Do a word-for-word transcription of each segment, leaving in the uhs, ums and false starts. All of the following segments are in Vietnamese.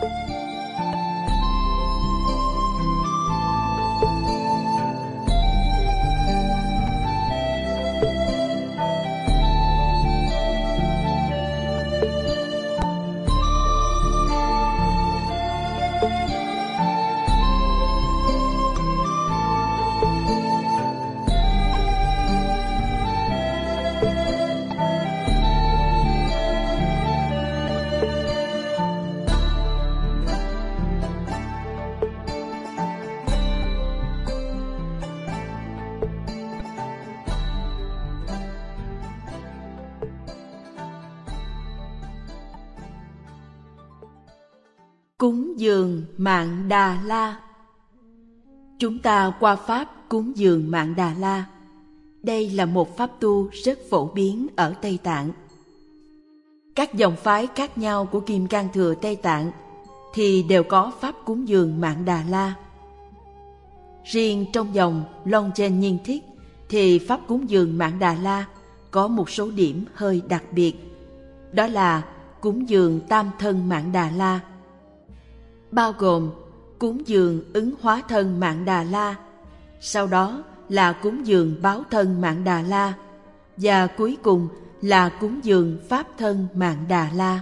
Cúng dường Mạn Đà La. Chúng ta qua pháp cúng dường Mạn Đà La. Đây là một pháp tu rất phổ biến ở Tây Tạng. Các dòng phái khác nhau của Kim Cang Thừa Tây Tạng thì đều có pháp cúng dường Mạn Đà La. Riêng trong dòng Longchen Nhiên Thiết thì pháp cúng dường Mạn Đà La có một số điểm hơi đặc biệt. Đó là cúng dường Tam Thân Mạn Đà La, bao gồm cúng dường ứng hóa thân Mạn Đà La, sau đó là cúng dường báo thân Mạn Đà La, và cuối cùng là cúng dường pháp thân Mạn Đà La.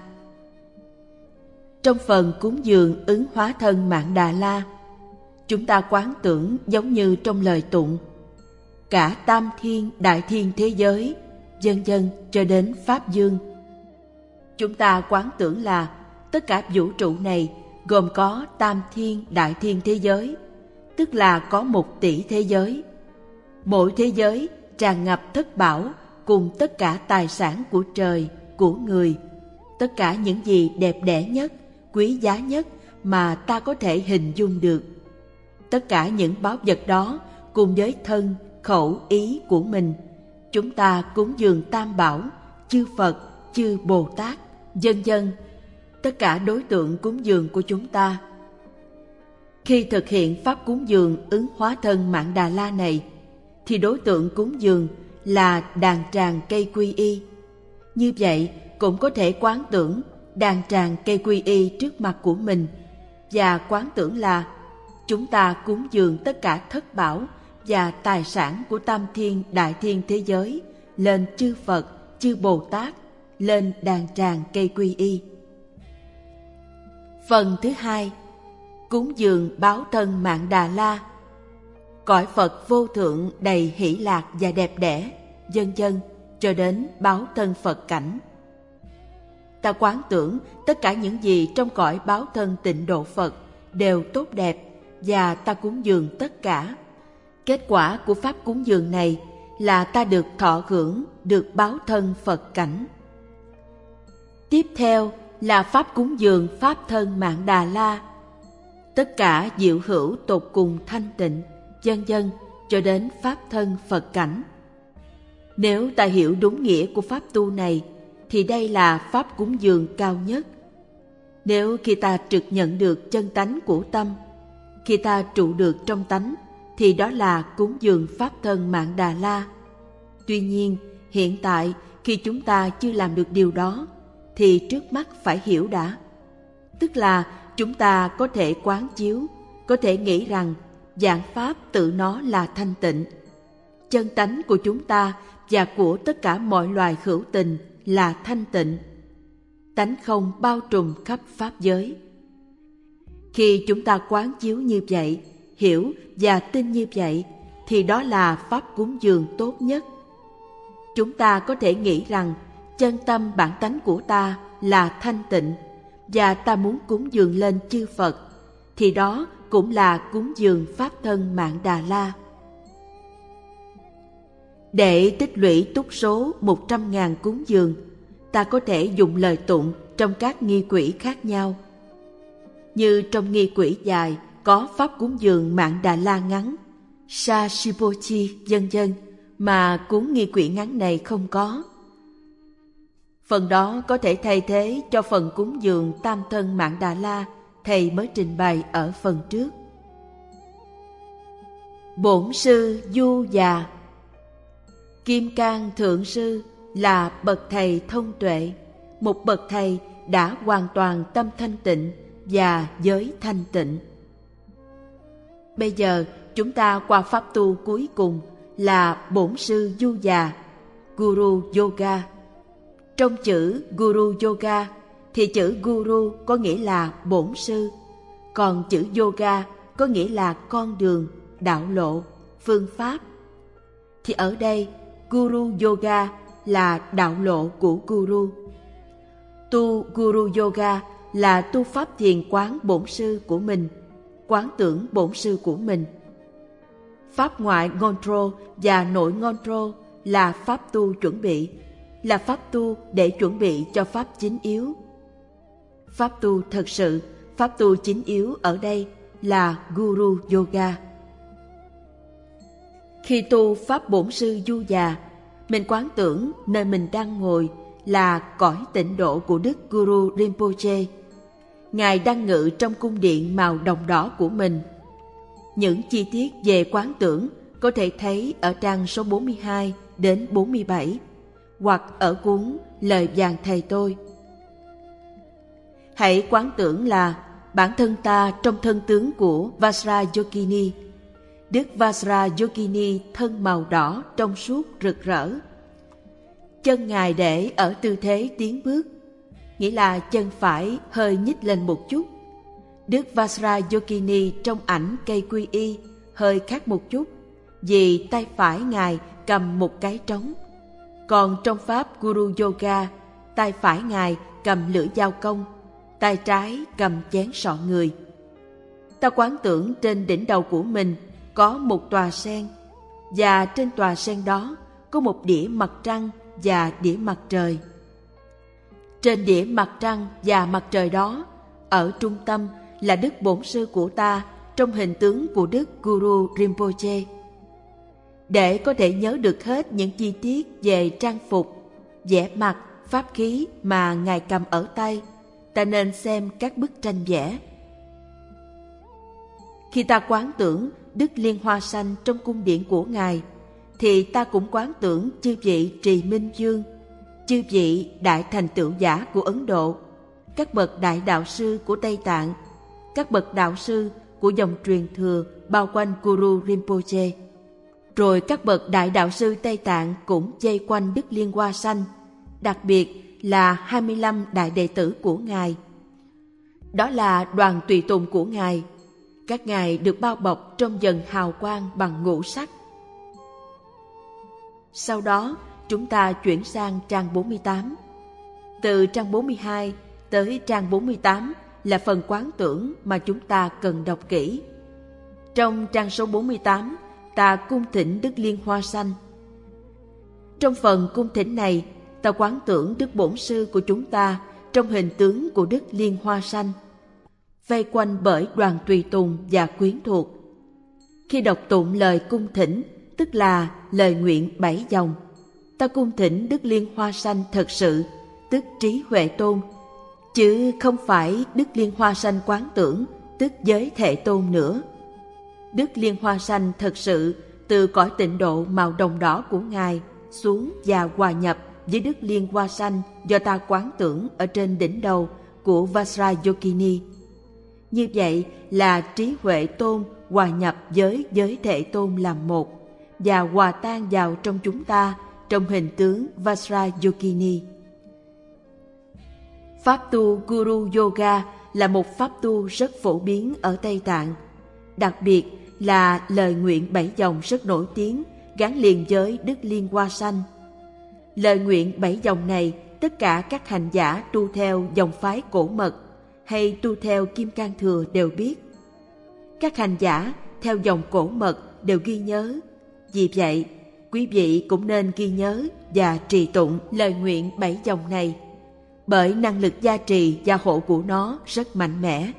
Trong phần cúng dường ứng hóa thân Mạn Đà La, chúng ta quán tưởng giống như trong lời tụng: cả tam thiên đại thiên thế giới, vân vân cho đến pháp dương. Chúng ta quán tưởng là tất cả vũ trụ này gồm có tam thiên đại thiên thế giới, tức là có một tỷ thế giới. Mỗi thế giới tràn ngập thất bảo cùng tất cả tài sản của trời, của người, tất cả những gì đẹp đẽ nhất, quý giá nhất mà ta có thể hình dung được. Tất cả những báu vật đó cùng với thân, khẩu, ý của mình, chúng ta cúng dường Tam Bảo, chư Phật, chư Bồ Tát, vân vân, tất cả đối tượng cúng dường của chúng ta. Khi thực hiện pháp cúng dường ứng hóa thân Mạn Đà La này, thì đối tượng cúng dường là đàn tràng cây quy y. Như vậy cũng có thể quán tưởng đàn tràng cây quy y trước mặt của mình, và quán tưởng là chúng ta cúng dường tất cả thất bảo và tài sản của tam thiên đại thiên thế giới lên chư Phật, chư Bồ Tát, lên đàn tràng cây quy y. Phần thứ hai, cúng dường báo thân Mạn Đà La. Cõi Phật vô thượng đầy hỷ lạc và đẹp đẽ, vân vân cho đến báo thân Phật cảnh. Ta quán tưởng tất cả những gì trong cõi báo thân Tịnh Độ Phật đều tốt đẹp, và ta cúng dường tất cả. Kết quả của pháp cúng dường này là ta được thọ hưởng, được báo thân Phật cảnh. Tiếp theo là pháp cúng dường pháp thân Mạn Đà La. Tất cả diệu hữu tột cùng thanh tịnh, vân vân cho đến pháp thân Phật cảnh. Nếu ta hiểu đúng nghĩa của pháp tu này, thì đây là pháp cúng dường cao nhất. Nếu khi ta trực nhận được chân tánh của tâm, khi ta trụ được trong tánh, thì đó là cúng dường pháp thân Mạn Đà La. Tuy nhiên, hiện tại khi chúng ta chưa làm được điều đó, thì trước mắt phải hiểu đã. Tức là chúng ta có thể quán chiếu, có thể nghĩ rằng vạn pháp tự nó là thanh tịnh. Chân tánh của chúng ta và của tất cả mọi loài hữu tình là thanh tịnh. Tánh không bao trùm khắp pháp giới. Khi chúng ta quán chiếu như vậy, hiểu và tin như vậy, thì đó là pháp cúng dường tốt nhất. Chúng ta có thể nghĩ rằng chân tâm bản tánh của ta là thanh tịnh, và ta muốn cúng dường lên chư Phật, thì đó cũng là cúng dường pháp thân Mạn Đà La. Để tích lũy túc số một trăm ngàn cúng dường, ta có thể dùng lời tụng trong các nghi quỹ khác nhau. Như trong nghi quỹ dài có pháp cúng dường Mạn Đà La ngắn, Sa Shipochi, vân vân, mà cuốn nghi quỹ ngắn này không có. Phần đó có thể thay thế cho phần cúng dường Tam Thân Mạn Đà La thầy mới trình bày ở phần trước. Bổn sư Du Già. Kim Cang Thượng Sư là bậc thầy thông tuệ, một bậc thầy đã hoàn toàn tâm thanh tịnh và giới thanh tịnh. Bây giờ chúng ta qua pháp tu cuối cùng là Bổn Sư Du Già, Guru Yoga. Trong chữ Guru Yoga thì chữ Guru có nghĩa là bổn sư, còn chữ Yoga có nghĩa là con đường, đạo lộ, phương pháp. Thì ở đây Guru Yoga là đạo lộ của Guru. Tu Guru Yoga là tu pháp thiền quán bổn sư của mình, quán tưởng bổn sư của mình. Pháp ngoại Ngondro và nội Ngondro là pháp tu chuẩn bị, là pháp tu để chuẩn bị cho pháp chính yếu. Pháp tu thật sự, pháp tu chính yếu ở đây là Guru Yoga. Khi tu pháp bổn sư Du Già, mình quán tưởng nơi mình đang ngồi là cõi tịnh độ của Đức Guru Rinpoche. Ngài đang ngự trong cung điện màu đồng đỏ của mình. Những chi tiết về quán tưởng có thể thấy ở trang số bốn mươi hai đến bốn mươi bảy hoặc ở cuốn Lời Vàng Thầy Tôi. Hãy quán tưởng là bản thân ta trong thân tướng của Vajrayogini. Đức Vajrayogini thân màu đỏ trong suốt rực rỡ. Chân Ngài để ở tư thế tiến bước, nghĩa là chân phải hơi nhích lên một chút. Đức Vajrayogini trong ảnh cây quy y hơi khác một chút, vì tay phải Ngài cầm một cái trống. Còn trong pháp Guru Yoga, tay phải Ngài cầm lưỡi dao công, tay trái cầm chén sọ người. Ta quán tưởng trên đỉnh đầu của mình có một tòa sen, và trên tòa sen đó có một đĩa mặt trăng và đĩa mặt trời. Trên đĩa mặt trăng và mặt trời đó, ở trung tâm là Đức Bổn Sư của ta trong hình tướng của Đức Guru Rinpoche. Để có thể nhớ được hết những chi tiết về trang phục, vẻ mặt, pháp khí mà Ngài cầm ở tay, ta nên xem các bức tranh vẽ. Khi ta quán tưởng Đức Liên Hoa Sanh trong cung điện của Ngài, thì ta cũng quán tưởng chư vị Trì Minh Dương, chư vị đại thành tựu giả của Ấn Độ, các bậc đại đạo sư của Tây Tạng, các bậc đạo sư của dòng truyền thừa bao quanh Guru Rinpoche. Rồi các bậc đại đạo sư Tây Tạng cũng dây quanh Đức Liên Hoa Sanh, đặc biệt là hai mươi lăm đại đệ tử của Ngài. Đó là đoàn tùy tùng của Ngài. Các Ngài được bao bọc trong dần hào quang bằng ngũ sắc. Sau đó, chúng ta chuyển sang trang bốn mươi tám. Từ trang bốn mươi hai tới trang bốn mươi tám là phần quán tưởng mà chúng ta cần đọc kỹ. Trong trang số bốn mươi tám, ta cung thỉnh Đức Liên Hoa Sanh. Trong phần cung thỉnh này, ta quán tưởng Đức Bổn Sư của chúng ta trong hình tướng của Đức Liên Hoa Sanh, vây quanh bởi đoàn tùy tùng và quyến thuộc. Khi đọc tụng lời cung thỉnh, tức là lời nguyện bảy dòng, ta cung thỉnh Đức Liên Hoa Sanh thật sự, tức Trí Huệ Tôn, chứ không phải Đức Liên Hoa Sanh quán tưởng, tức Giới Thể Tôn nữa. Đức Liên Hoa Sanh thật sự từ cõi tịnh độ màu đồng đỏ của Ngài xuống và hòa nhập với Đức Liên Hoa Sanh do ta quán tưởng ở trên đỉnh đầu của Vajrayogini. Như vậy là Trí Huệ Tôn hòa nhập với Giới Thể Tôn làm một và hòa tan vào trong chúng ta trong hình tướng Vajrayogini. Pháp tu Guru Yoga là một pháp tu rất phổ biến ở Tây Tạng, đặc biệt là lời nguyện bảy dòng rất nổi tiếng gắn liền với Đức Liên Hoa Sanh. Lời nguyện bảy dòng này tất cả các hành giả tu theo dòng phái Cổ Mật hay tu theo Kim Cang Thừa đều biết. Các hành giả theo dòng Cổ Mật đều ghi nhớ. Vì vậy, quý vị cũng nên ghi nhớ và trì tụng lời nguyện bảy dòng này, bởi năng lực gia trì gia hộ của nó rất mạnh mẽ.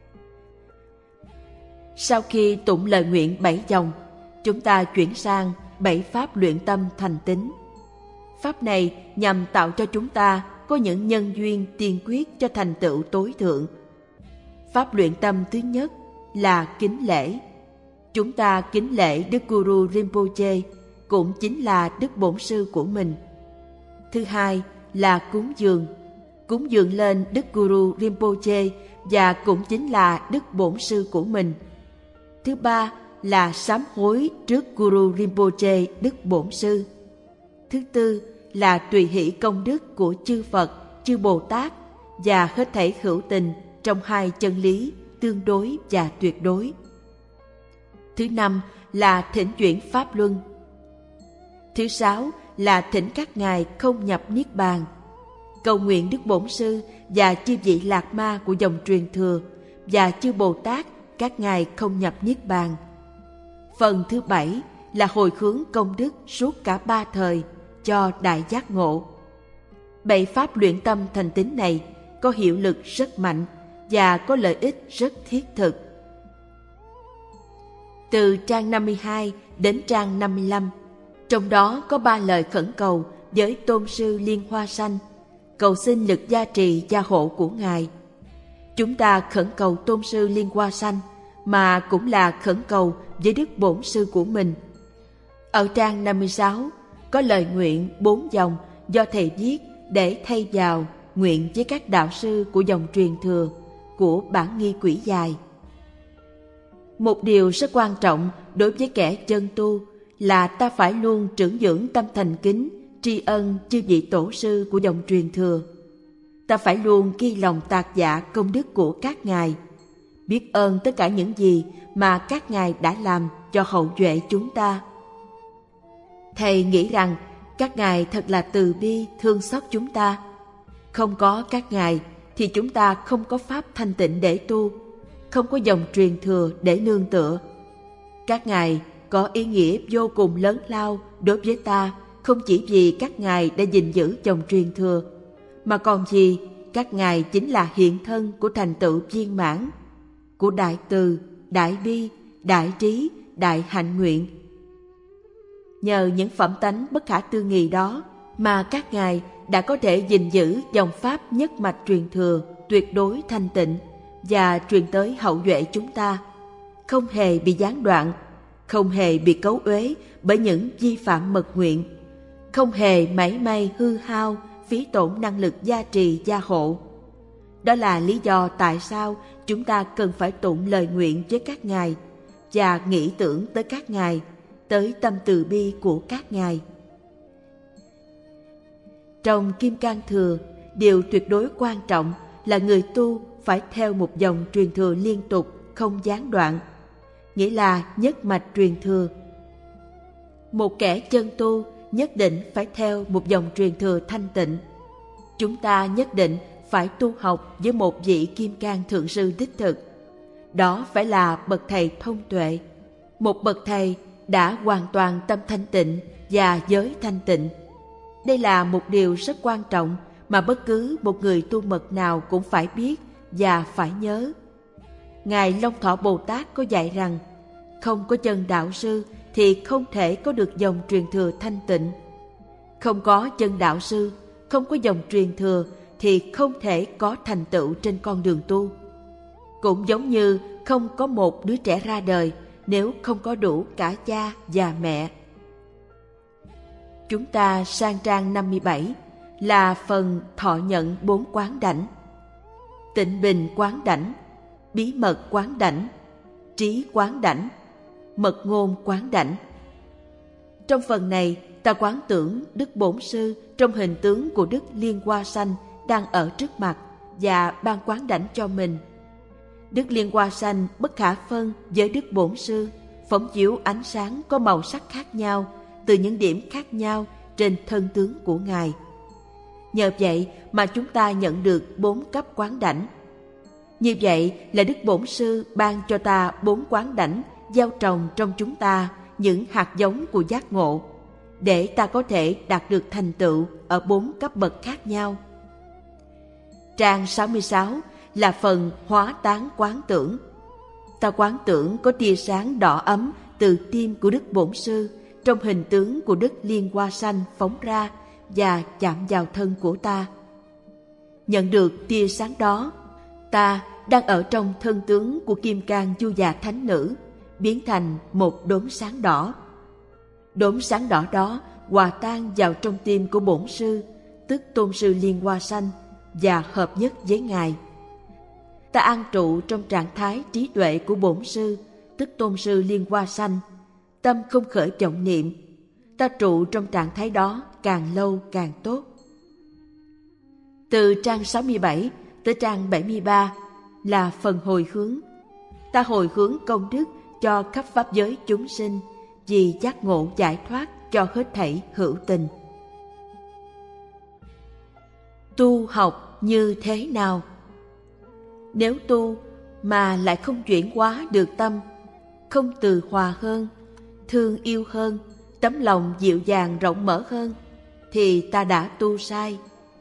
Sau khi tụng lời nguyện bảy dòng, chúng ta chuyển sang bảy pháp luyện tâm thành tín. Pháp này nhằm tạo cho chúng ta có những nhân duyên tiên quyết cho thành tựu tối thượng. Pháp luyện tâm thứ nhất là kính lễ. Chúng ta kính lễ Đức Guru Rinpoche, cũng chính là Đức Bổn Sư của mình. Thứ hai là cúng dường. Cúng dường lên Đức Guru Rinpoche và cũng chính là Đức Bổn Sư của mình. Thứ ba là sám hối trước Guru Rinpoche Đức Bổn Sư. Thứ tư là tùy hỷ công đức của chư Phật, chư Bồ Tát và hết thảy hữu tình trong hai chân lý tương đối và tuyệt đối. Thứ năm là thỉnh chuyển Pháp Luân. Thứ sáu là thỉnh các ngài không nhập Niết Bàn, cầu nguyện Đức Bổn Sư và chư vị Lạc Ma của dòng truyền thừa và chư Bồ Tát các ngài không nhập Niết Bàn. Phần thứ bảy là hồi hướng công đức suốt cả ba thời cho đại giác ngộ. Bảy pháp luyện tâm thành tín này có hiệu lực rất mạnh và có lợi ích rất thiết thực. Từ trang năm mươi hai đến trang năm mươi lăm, trong đó có ba lời khẩn cầu với Tôn sư Liên Hoa Sanh, cầu xin lực gia trì gia hộ của Ngài. Chúng ta khẩn cầu Tôn sư Liên Hoa Sanh mà cũng là khẩn cầu với Đức Bổn Sư của mình. Ở trang năm mươi sáu có lời nguyện bốn dòng do thầy viết để thay vào nguyện với các đạo sư của dòng truyền thừa của bản nghi quỷ dài. Một điều rất quan trọng đối với kẻ chân tu là ta phải luôn trưởng dưỡng tâm thành kính, tri ân chư vị tổ sư của dòng truyền thừa. Ta phải luôn ghi lòng tạc dạ công đức của các ngài, biết ơn tất cả những gì mà các ngài đã làm cho hậu duệ chúng ta. Thầy nghĩ rằng các ngài thật là từ bi thương xót chúng ta. Không có các ngài thì chúng ta không có pháp thanh tịnh để tu, không có dòng truyền thừa để nương tựa. Các ngài có ý nghĩa vô cùng lớn lao đối với ta, không chỉ vì các ngài đã gìn giữ dòng truyền thừa, mà còn vì các ngài chính là hiện thân của thành tựu viên mãn, của đại từ, đại bi, đại trí, đại hạnh nguyện. Nhờ những phẩm tánh bất khả tư nghị đó mà các ngài đã có thể gìn giữ dòng pháp nhất mạch truyền thừa tuyệt đối thanh tịnh và truyền tới hậu duệ chúng ta, không hề bị gián đoạn, không hề bị cấu uế bởi những vi phạm mật nguyện, không hề mảy may hư hao, phí tổn năng lực gia trì gia hộ. Đó là lý do tại sao chúng ta cần phải tụng lời nguyện với các ngài và nghĩ tưởng tới các ngài, tới tâm từ bi của các ngài. Trong Kim Cang Thừa, điều tuyệt đối quan trọng là người tu phải theo một dòng truyền thừa liên tục, không gián đoạn, nghĩa là nhất mạch truyền thừa. Một kẻ chân tu nhất định phải theo một dòng truyền thừa thanh tịnh. Chúng ta nhất định phải tu học với một vị Kim Cang Thượng Sư đích thực. Đó phải là bậc thầy thông tuệ, một bậc thầy đã hoàn toàn tâm thanh tịnh và giới thanh tịnh. Đây là một điều rất quan trọng mà bất cứ một người tu mật nào cũng phải biết và phải nhớ. Ngài Long Thọ Bồ Tát có dạy rằng, không có chân đạo sư thì không thể có được dòng truyền thừa thanh tịnh. Không có chân đạo sư, không có dòng truyền thừa thì không thể có thành tựu trên con đường tu. Cũng giống như không có một đứa trẻ ra đời nếu không có đủ cả cha và mẹ. Chúng ta sang trang năm mươi bảy là phần thọ nhận bốn quán đảnh: tịnh bình quán đảnh, bí mật quán đảnh, trí quán đảnh, mật ngôn quán đảnh. Trong phần này, ta quán tưởng Đức Bổn Sư trong hình tướng của Đức Liên Hoa Sanh đang ở trước mặt và ban quán đảnh cho mình. Đức Liên Hoa Sanh bất khả phân với Đức Bổn Sư, phóng chiếu ánh sáng có màu sắc khác nhau từ những điểm khác nhau trên thân tướng của Ngài. Nhờ vậy mà chúng ta nhận được bốn cấp quán đảnh. Như vậy là Đức Bổn Sư ban cho ta bốn quán đảnh gieo trồng trong chúng ta những hạt giống của giác ngộ, để ta có thể đạt được thành tựu ở bốn cấp bậc khác nhau. Trang sáu mươi sáu là phần hóa tán quán tưởng. Ta quán tưởng có tia sáng đỏ ấm từ tim của Đức Bổn Sư trong hình tướng của Đức Liên Hoa Sanh phóng ra và chạm vào thân của ta. Nhận được tia sáng đó, ta đang ở trong thân tướng của Kim Cang Du Già Thánh Nữ, biến thành một đốm sáng đỏ. Đốm sáng đỏ đó hòa tan vào trong tim của Bổn Sư, tức Tôn Sư Liên Hoa Sanh, và hợp nhất với Ngài. ta an trụ trong trạng thái trí tuệ của bổn sư, tức tôn sư Liên Hoa Sanh, tâm không khởi vọng niệm. Ta trụ trong trạng thái đó càng lâu càng tốt. Từ trang sáu mươi bảy tới trang bảy mươi ba là phần hồi hướng. Ta hồi hướng công đức cho khắp pháp giới chúng sinh, vì giác ngộ giải thoát cho hết thảy hữu tình. Tu học như thế nào? Nếu tu mà lại không chuyển hóa được tâm, không từ hòa hơn, thương yêu hơn, tấm lòng dịu dàng rộng mở hơn, thì ta đã tu sai.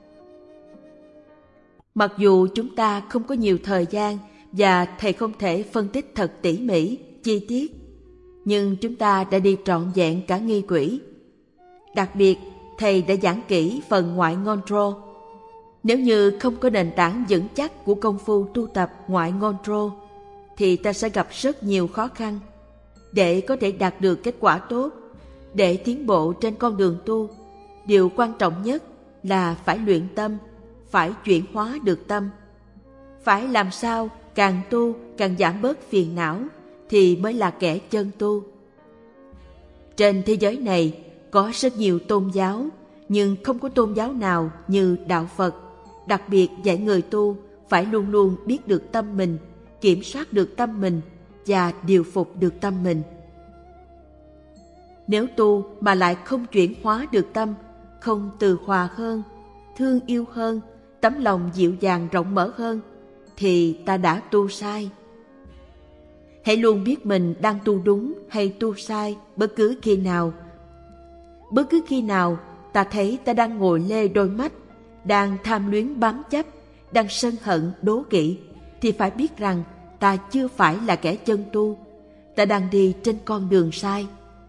Mặc dù chúng ta không có nhiều thời gian và thầy không thể phân tích thật tỉ mỉ, chi tiết, nhưng chúng ta đã đi trọn vẹn cả nghi quỹ. Đặc biệt, thầy đã giảng kỹ phần ngoại ngôn trô. Nếu như không có nền tảng vững chắc của công phu tu tập ngoại ngôn trô, thì ta sẽ gặp rất nhiều khó khăn. Để có thể đạt được kết quả tốt, để tiến bộ trên con đường tu, điều quan trọng nhất là phải luyện tâm, phải chuyển hóa được tâm. Phải làm sao càng tu càng giảm bớt phiền não thì mới là kẻ chân tu. Trên thế giới này có rất nhiều tôn giáo, nhưng không có tôn giáo nào như Đạo Phật, đặc biệt dạy người tu phải luôn luôn biết được tâm mình, kiểm soát được tâm mình và điều phục được tâm mình. Nếu tu mà lại không chuyển hóa được tâm, không từ hòa hơn, thương yêu hơn, tấm lòng dịu dàng rộng mở hơn, thì ta đã tu sai. Hãy luôn biết mình đang tu đúng hay tu sai bất cứ khi nào. Bất cứ khi nào ta thấy ta đang ngồi lê đôi mắt, đang tham luyến bám chấp, đang sân hận đố kỵ, thì phải biết rằng ta chưa phải là kẻ chân tu, ta đang đi trên con đường sai.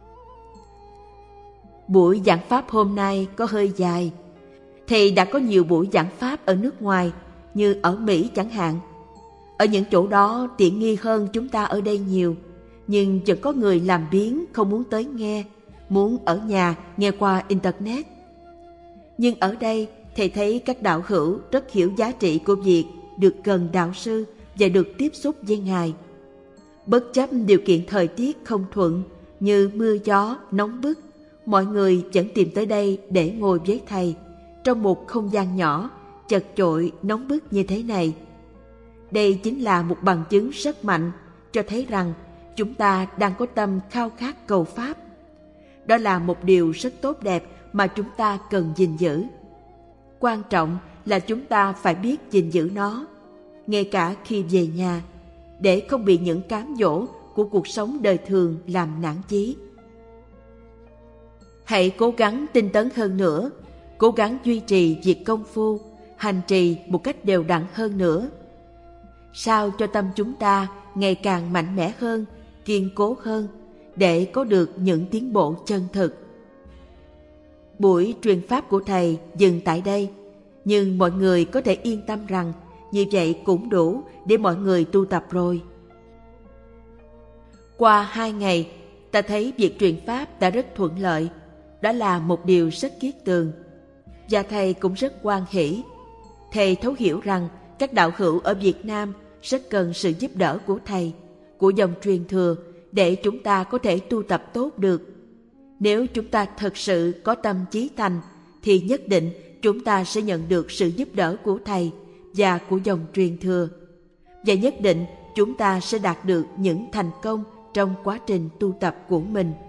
Buổi giảng pháp hôm nay có hơi dài. Thầy đã có nhiều buổi giảng pháp ở nước ngoài, như ở Mỹ chẳng hạn. Ở những chỗ đó tiện nghi hơn chúng ta ở đây nhiều, nhưng vẫn có người làm biếng không muốn tới nghe, muốn ở nhà nghe qua Internet. Nhưng ở đây, thầy thấy các đạo hữu rất hiểu giá trị của việc được gần đạo sư và được tiếp xúc với Ngài. Bất chấp điều kiện thời tiết không thuận như mưa gió, nóng bức, mọi người vẫn tìm tới đây để ngồi với thầy trong một không gian nhỏ, chật chội, nóng bức như thế này. Đây chính là một bằng chứng rất mạnh cho thấy rằng chúng ta đang có tâm khao khát cầu Pháp. Đó là một điều rất tốt đẹp mà chúng ta cần gìn giữ. Quan trọng là chúng ta phải biết gìn giữ nó, ngay cả khi về nhà, để không bị những cám dỗ của cuộc sống đời thường làm nản chí. Hãy cố gắng tinh tấn hơn nữa, cố gắng duy trì việc công phu, hành trì một cách đều đặn hơn nữa. Sao cho tâm chúng ta ngày càng mạnh mẽ hơn, kiên cố hơn, để có được những tiến bộ chân thực. Buổi truyền pháp của thầy dừng tại đây, nhưng mọi người có thể yên tâm rằng như vậy cũng đủ để mọi người tu tập rồi. Qua hai ngày, ta thấy việc truyền pháp đã rất thuận lợi. Đó là một điều rất kiết tường. Và thầy cũng rất hoan hỷ. Thầy thấu hiểu rằng các đạo hữu ở Việt Nam rất cần sự giúp đỡ của thầy, của dòng truyền thừa, để chúng ta có thể tu tập tốt được. Nếu chúng ta thật sự có tâm chí thành, thì nhất định chúng ta sẽ nhận được sự giúp đỡ của thầy và của dòng truyền thừa. Và nhất định chúng ta sẽ đạt được những thành công trong quá trình tu tập của mình.